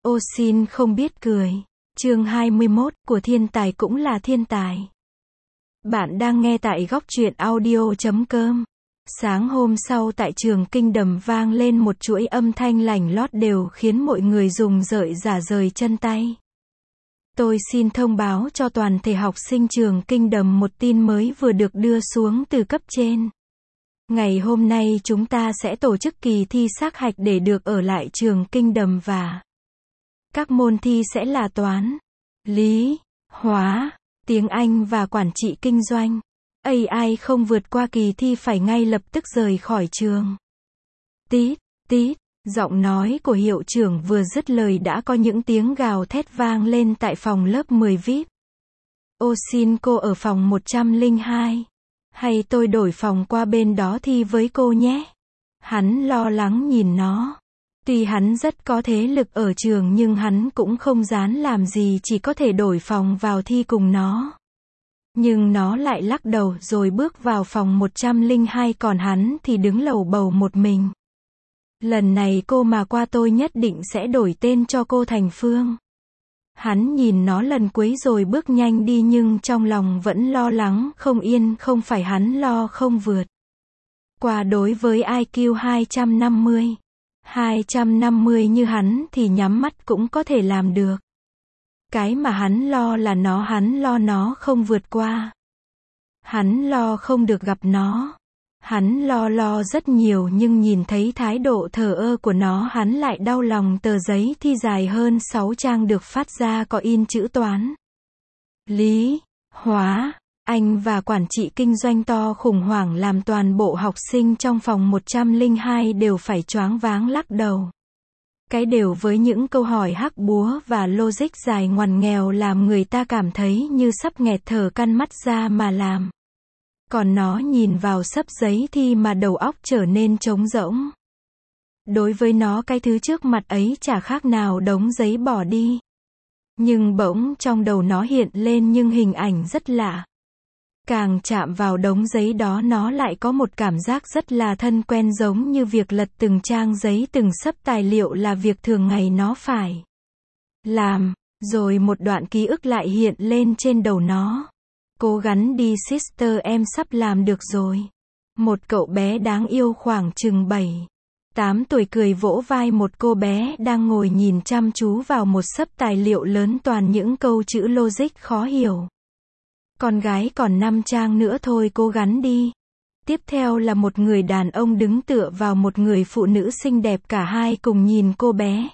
Ô xin không biết cười. Chương 21 của thiên tài cũng là thiên tài. Bạn đang nghe tại góc truyện audio.com. Sáng hôm sau tại trường Kinh Đầm vang lên một chuỗi âm thanh lành lót đều khiến mọi người rùng rợn rả rời chân tay. Tôi xin thông báo cho toàn thể học sinh trường Kinh Đầm một tin mới vừa được đưa xuống từ cấp trên. Ngày hôm nay chúng ta sẽ tổ chức kỳ thi sát hạch để được ở lại trường Kinh Đầm và các môn thi sẽ là toán, lý, hóa, tiếng Anh và quản trị kinh doanh. Ai không vượt qua kỳ thi phải ngay lập tức rời khỏi trường. Tít, tít, giọng nói của hiệu trưởng vừa dứt lời đã có những tiếng gào thét vang lên tại phòng lớp 10 VIP. Ô xin cô ở phòng 102. Hay tôi đổi phòng qua bên đó thi với cô nhé. Hắn lo lắng nhìn nó. Tuy hắn rất có thế lực ở trường nhưng hắn cũng không dám làm gì, chỉ có thể đổi phòng vào thi cùng nó. Nhưng nó lại lắc đầu rồi bước vào phòng 102, còn hắn thì đứng lầu bầu một mình. Lần này cô mà qua tôi nhất định sẽ đổi tên cho cô thành Phương. Hắn nhìn nó lần cuối rồi bước nhanh đi nhưng trong lòng vẫn lo lắng không yên, không phải hắn lo không vượt qua đối với IQ 250. 250 như hắn thì nhắm mắt cũng có thể làm được. Cái mà hắn lo là hắn lo nó không vượt qua. Hắn lo không được gặp nó. Hắn lo rất nhiều nhưng nhìn thấy thái độ thờ ơ của nó hắn lại đau lòng. Tờ giấy thi dài hơn 6 trang được phát ra có in chữ toán, lý, hóa, Anh và quản trị kinh doanh to khủng hoảng làm toàn bộ học sinh trong phòng 102 đều phải choáng váng lắc đầu. Cái đều với những câu hỏi hắc búa và logic dài ngoằn nghèo làm người ta cảm thấy như sắp nghẹt thở căn mắt ra mà làm. Còn nó nhìn vào xấp giấy thi mà đầu óc trở nên trống rỗng. Đối với nó cái thứ trước mặt ấy chả khác nào đống giấy bỏ đi. Nhưng bỗng trong đầu nó hiện lên những hình ảnh rất lạ. Càng chạm vào đống giấy đó nó lại có một cảm giác rất là thân quen, giống như việc lật từng trang giấy từng xấp tài liệu là việc thường ngày nó phải làm. Rồi một đoạn ký ức lại hiện lên trên đầu nó. Cố gắng đi sister, em sắp làm được rồi. Một cậu bé đáng yêu khoảng chừng 7-8 tuổi cười vỗ vai một cô bé đang ngồi nhìn chăm chú vào một xấp tài liệu lớn toàn những câu chữ logic khó hiểu. Con gái còn 5 trang nữa thôi, cố gắng đi. Tiếp theo là một người đàn ông đứng tựa vào một người phụ nữ xinh đẹp, cả hai cùng nhìn cô bé.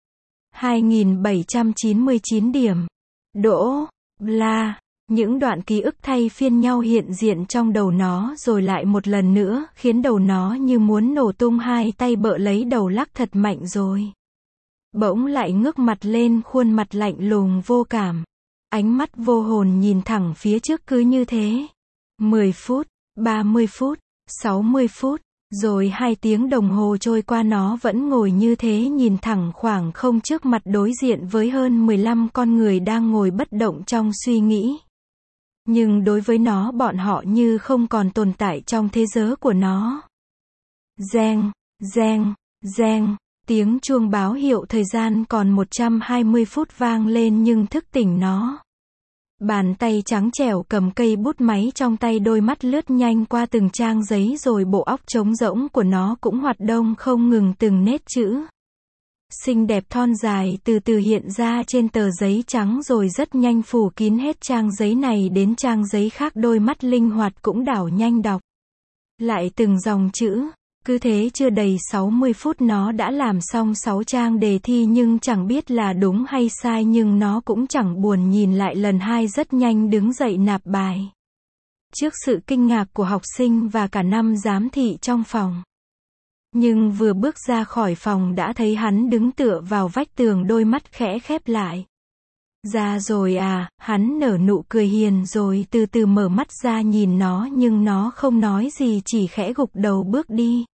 2799 điểm. Đỗ, bla. Những đoạn ký ức thay phiên nhau hiện diện trong đầu nó rồi lại một lần nữa, khiến đầu nó như muốn nổ tung, hai tay bợ lấy đầu lắc thật mạnh rồi bỗng lại ngước mặt lên, khuôn mặt lạnh lùng vô cảm. Ánh mắt vô hồn nhìn thẳng phía trước cứ như thế. 10 phút, 30 phút, 60 phút, rồi 2 tiếng đồng hồ trôi qua nó vẫn ngồi như thế nhìn thẳng khoảng không trước mặt, đối diện với hơn 15 con người đang ngồi bất động trong suy nghĩ. Nhưng đối với nó bọn họ như không còn tồn tại trong thế giới của nó. Reng, reng, reng. Tiếng chuông báo hiệu thời gian còn 120 phút vang lên nhưng thức tỉnh nó. Bàn tay trắng trẻo cầm cây bút máy trong tay, đôi mắt lướt nhanh qua từng trang giấy rồi bộ óc trống rỗng của nó cũng hoạt động không ngừng, từng nét chữ xinh đẹp thon dài từ từ hiện ra trên tờ giấy trắng rồi rất nhanh phủ kín hết trang giấy này đến trang giấy khác, đôi mắt linh hoạt cũng đảo nhanh đọc lại từng dòng chữ. Cứ thế chưa đầy 60 phút nó đã làm xong 6 trang đề thi, nhưng chẳng biết là đúng hay sai, nhưng nó cũng chẳng buồn nhìn lại lần hai, rất nhanh đứng dậy nạp bài. Trước sự kinh ngạc của học sinh và cả 5 giám thị trong phòng. Nhưng vừa bước ra khỏi phòng đã thấy hắn đứng tựa vào vách tường, đôi mắt khẽ khép lại. Ra rồi à, hắn nở nụ cười hiền rồi từ từ mở mắt ra nhìn nó nhưng nó không nói gì, chỉ khẽ gục đầu bước đi.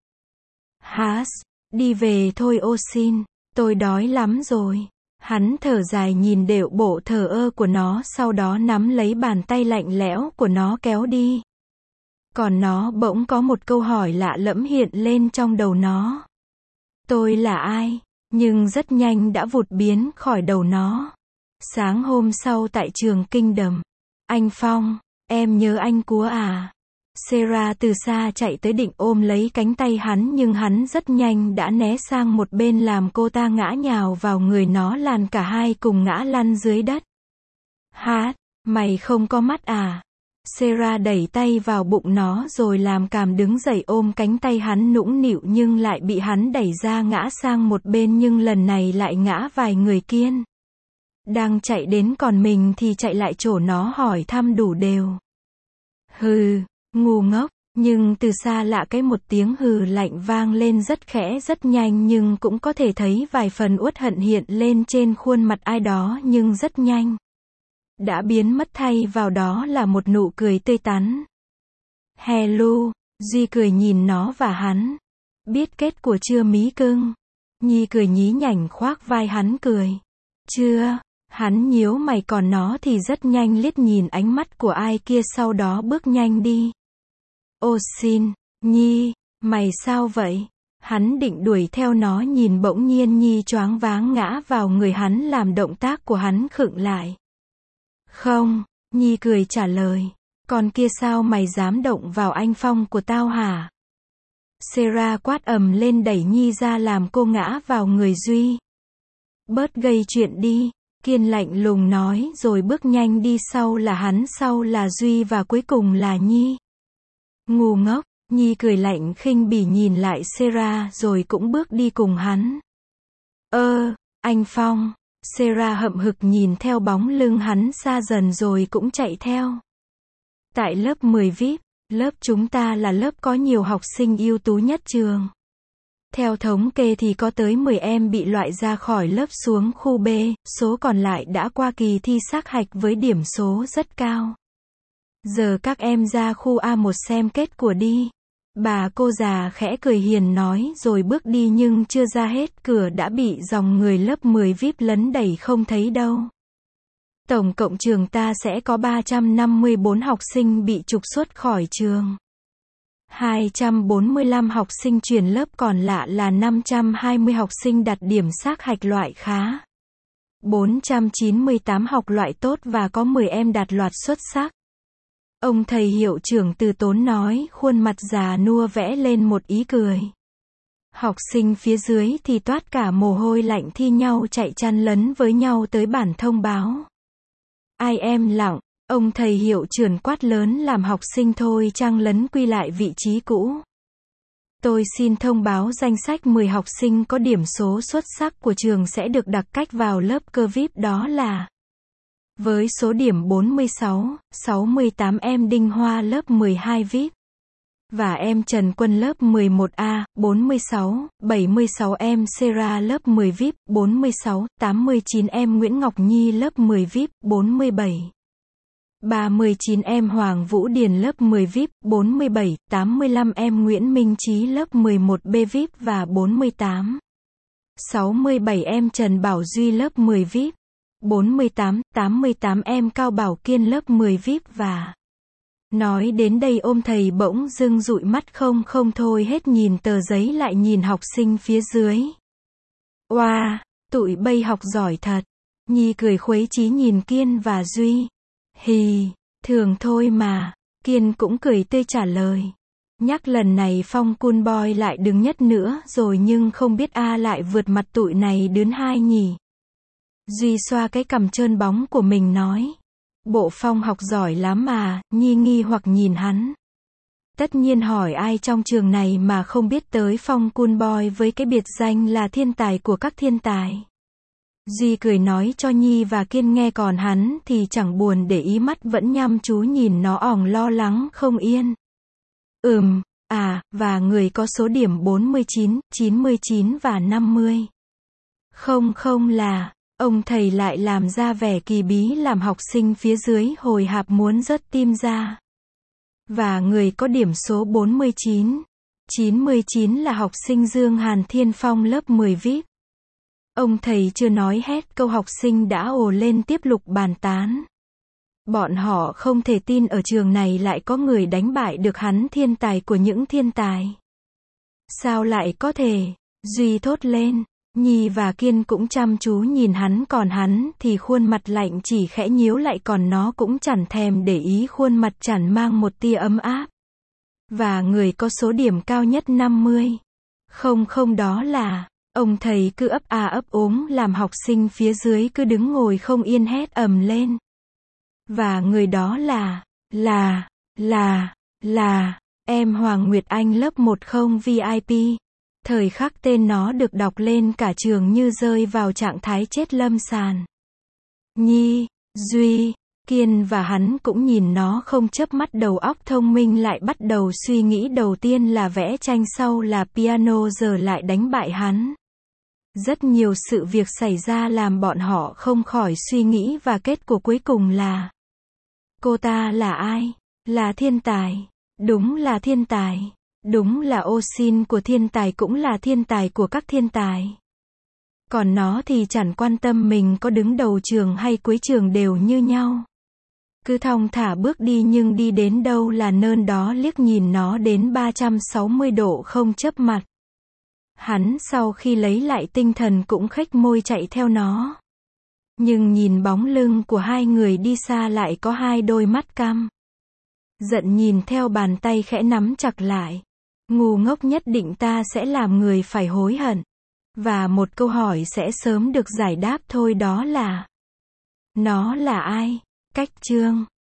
Đi về thôi ô xin, tôi đói lắm rồi. Hắn thở dài nhìn điệu bộ thờ ơ của nó, sau đó nắm lấy bàn tay lạnh lẽo của nó kéo đi. Còn nó bỗng có một câu hỏi lạ lẫm hiện lên trong đầu nó. Tôi là ai? nhưng rất nhanh đã vụt biến khỏi đầu nó. Sáng hôm sau tại trường Kinh Đầm, anh Phong, em nhớ anh quá à? Sarah từ xa chạy tới định ôm lấy cánh tay hắn nhưng hắn rất nhanh đã né sang một bên làm cô ta ngã nhào vào người nó làm cả hai cùng ngã lăn dưới đất. Hát, mày không có mắt à? Sarah đẩy tay vào bụng nó rồi làm càm đứng dậy ôm cánh tay hắn nũng nịu nhưng lại bị hắn đẩy ra ngã sang một bên nhưng lần này lại ngã vài người kiên. Đang chạy đến còn mình thì chạy lại chỗ nó hỏi thăm đủ đều. Hừ, ngu ngốc, nhưng từ xa lạ cái một tiếng hừ lạnh vang lên rất khẽ rất nhanh nhưng cũng có thể thấy vài phần uất hận hiện lên trên khuôn mặt ai đó nhưng rất nhanh đã biến mất thay vào đó là một nụ cười tươi tắn. Hello, Duy cười nhìn nó và hắn. Biết kết của chưa mí cưng? Nhi cười nhí nhảnh khoác vai hắn cười. Chưa, hắn nhíu mày còn nó thì rất nhanh liếc nhìn ánh mắt của ai kia sau đó bước nhanh đi. Ô xin, Nhi, mày sao vậy? Hắn định đuổi theo nó nhìn bỗng nhiên Nhi choáng váng ngã vào người hắn làm động tác của hắn khựng lại. Không, Nhi cười trả lời. Còn kia sao mày dám động vào anh Phong của tao hả? Sarah quát ầm lên đẩy Nhi ra làm cô ngã vào người Duy. Bớt gây chuyện đi, Kiên lạnh lùng nói rồi bước nhanh đi sau là hắn sau là Duy và cuối cùng là Nhi. Ngu ngốc, Nhi cười lạnh khinh bỉ nhìn lại Sarah rồi cũng bước đi cùng hắn. Anh Phong. Sarah hậm hực nhìn theo bóng lưng hắn xa dần rồi cũng chạy theo. Tại lớp 10 VIP, lớp chúng ta là lớp có nhiều học sinh ưu tú nhất trường. Theo thống kê thì có tới 10 em bị loại ra khỏi lớp xuống khu B, số còn lại đã qua kỳ thi sát hạch với điểm số rất cao. Giờ các em ra khu A1 xem kết quả đi. Bà cô già khẽ cười hiền nói rồi bước đi nhưng chưa ra hết cửa đã bị dòng người lớp 10 VIP lấn đẩy không thấy đâu. Tổng cộng trường ta sẽ có 354 học sinh bị trục xuất khỏi trường. 245 học sinh chuyển lớp còn lại là 520 học sinh đạt điểm sát hạch loại khá. 498 học loại tốt và có 10 em đạt loại xuất sắc. Ông thầy hiệu trưởng từ tốn nói, khuôn mặt già nua vẽ lên một ý cười. Học sinh phía dưới thì toát cả mồ hôi lạnh thi nhau chạy chen lấn với nhau tới bản thông báo. Ai em lặng, ông thầy hiệu trưởng quát lớn làm học sinh thôi chen lấn quy lại vị trí cũ. Tôi xin thông báo danh sách 10 học sinh có điểm số xuất sắc của trường sẽ được đặc cách vào lớp cơ VIP đó là với số điểm 46, 68 em Đinh Hoa lớp 12 VIP. Và em Trần Quân lớp 11A, 46, 76 em Sarah lớp 10 VIP, 46, 89 em Nguyễn Ngọc Nhi lớp 10 VIP, 47. 39 em Hoàng Vũ Điền lớp 10 VIP, 47, 85 em Nguyễn Minh Chí lớp 11B VIP và 48. 67 em Trần Bảo Duy lớp 10 VIP. 48, 88 em Cao Bảo Kiên lớp 10 VIP và... Nói đến đây ôm thầy bỗng dưng dụi mắt không thôi hết nhìn tờ giấy lại nhìn học sinh phía dưới. Oa, tụi bây học giỏi thật. Nhi cười khuấy chí nhìn Kiên và Duy. Hì, thường thôi mà. Kiên cũng cười tươi trả lời. Nhắc lần này Phong Cool Boy lại đứng nhất nữa rồi nhưng không biết lại vượt mặt tụi này đến hai nhỉ. Duy xoa cái cằm trơn bóng của mình nói. Bộ Phong học giỏi lắm mà, Nhi nghi hoặc nhìn hắn. Tất nhiên hỏi ai trong trường này mà không biết tới Phong Cool Boy với cái biệt danh là thiên tài của các thiên tài. Duy cười nói cho Nhi và Kiên nghe còn hắn thì chẳng buồn để ý mắt vẫn nhăm chú nhìn nó ỏng lo lắng không yên. Và người có số điểm 49, 99 và 50. Không là... Ông thầy lại làm ra vẻ kỳ bí làm học sinh phía dưới hồi hạp muốn rớt tim ra. Và người có điểm số 49, 99 là học sinh Dương Hàn Thiên Phong lớp 10 VIP. Ông thầy chưa nói hết câu học sinh đã ồ lên tiếp lục bàn tán. Bọn họ không thể tin ở trường này lại có người đánh bại được hắn thiên tài của những thiên tài. Sao lại có thể? Duy thốt lên. Nhi và Kiên cũng chăm chú nhìn hắn, còn hắn thì khuôn mặt lạnh chỉ khẽ nhíu lại, còn nó cũng chẳng thèm để ý, khuôn mặt chẳng mang một tia ấm áp. Và người có số điểm cao nhất 50. Không, đó là, ông thầy cứ ấp a ấp úng làm học sinh phía dưới cứ đứng ngồi không yên hét ầm lên. Và người đó là em Hoàng Nguyệt Anh lớp 10 VIP. Thời khắc tên nó được đọc lên, cả trường như rơi vào trạng thái chết lâm sàng. Nhi, Duy, Kiên và hắn cũng nhìn nó không chớp mắt, đầu óc thông minh lại bắt đầu suy nghĩ, đầu tiên là vẽ tranh, sau là piano, giờ lại đánh bại hắn. Rất nhiều sự việc xảy ra làm bọn họ không khỏi suy nghĩ, và kết quả cuối cùng là cô ta là ai? Là thiên tài. Đúng là thiên tài. Đúng là ô xin của thiên tài, cũng là thiên tài của các thiên tài. Còn nó thì chẳng quan tâm mình có đứng đầu trường hay cuối trường, đều như nhau. Cứ thong thả bước đi, nhưng đi đến đâu là nơi đó liếc nhìn nó đến 360 độ không chớp mặt. Hắn sau khi lấy lại tinh thần cũng khếch môi chạy theo nó. Nhưng nhìn bóng lưng của hai người đi xa, lại có hai đôi mắt căm giận nhìn theo, bàn tay khẽ nắm chặt lại. Ngu ngốc, nhất định ta sẽ làm người phải hối hận. Và một câu hỏi sẽ sớm được giải đáp thôi, đó là nó là ai? Cách chương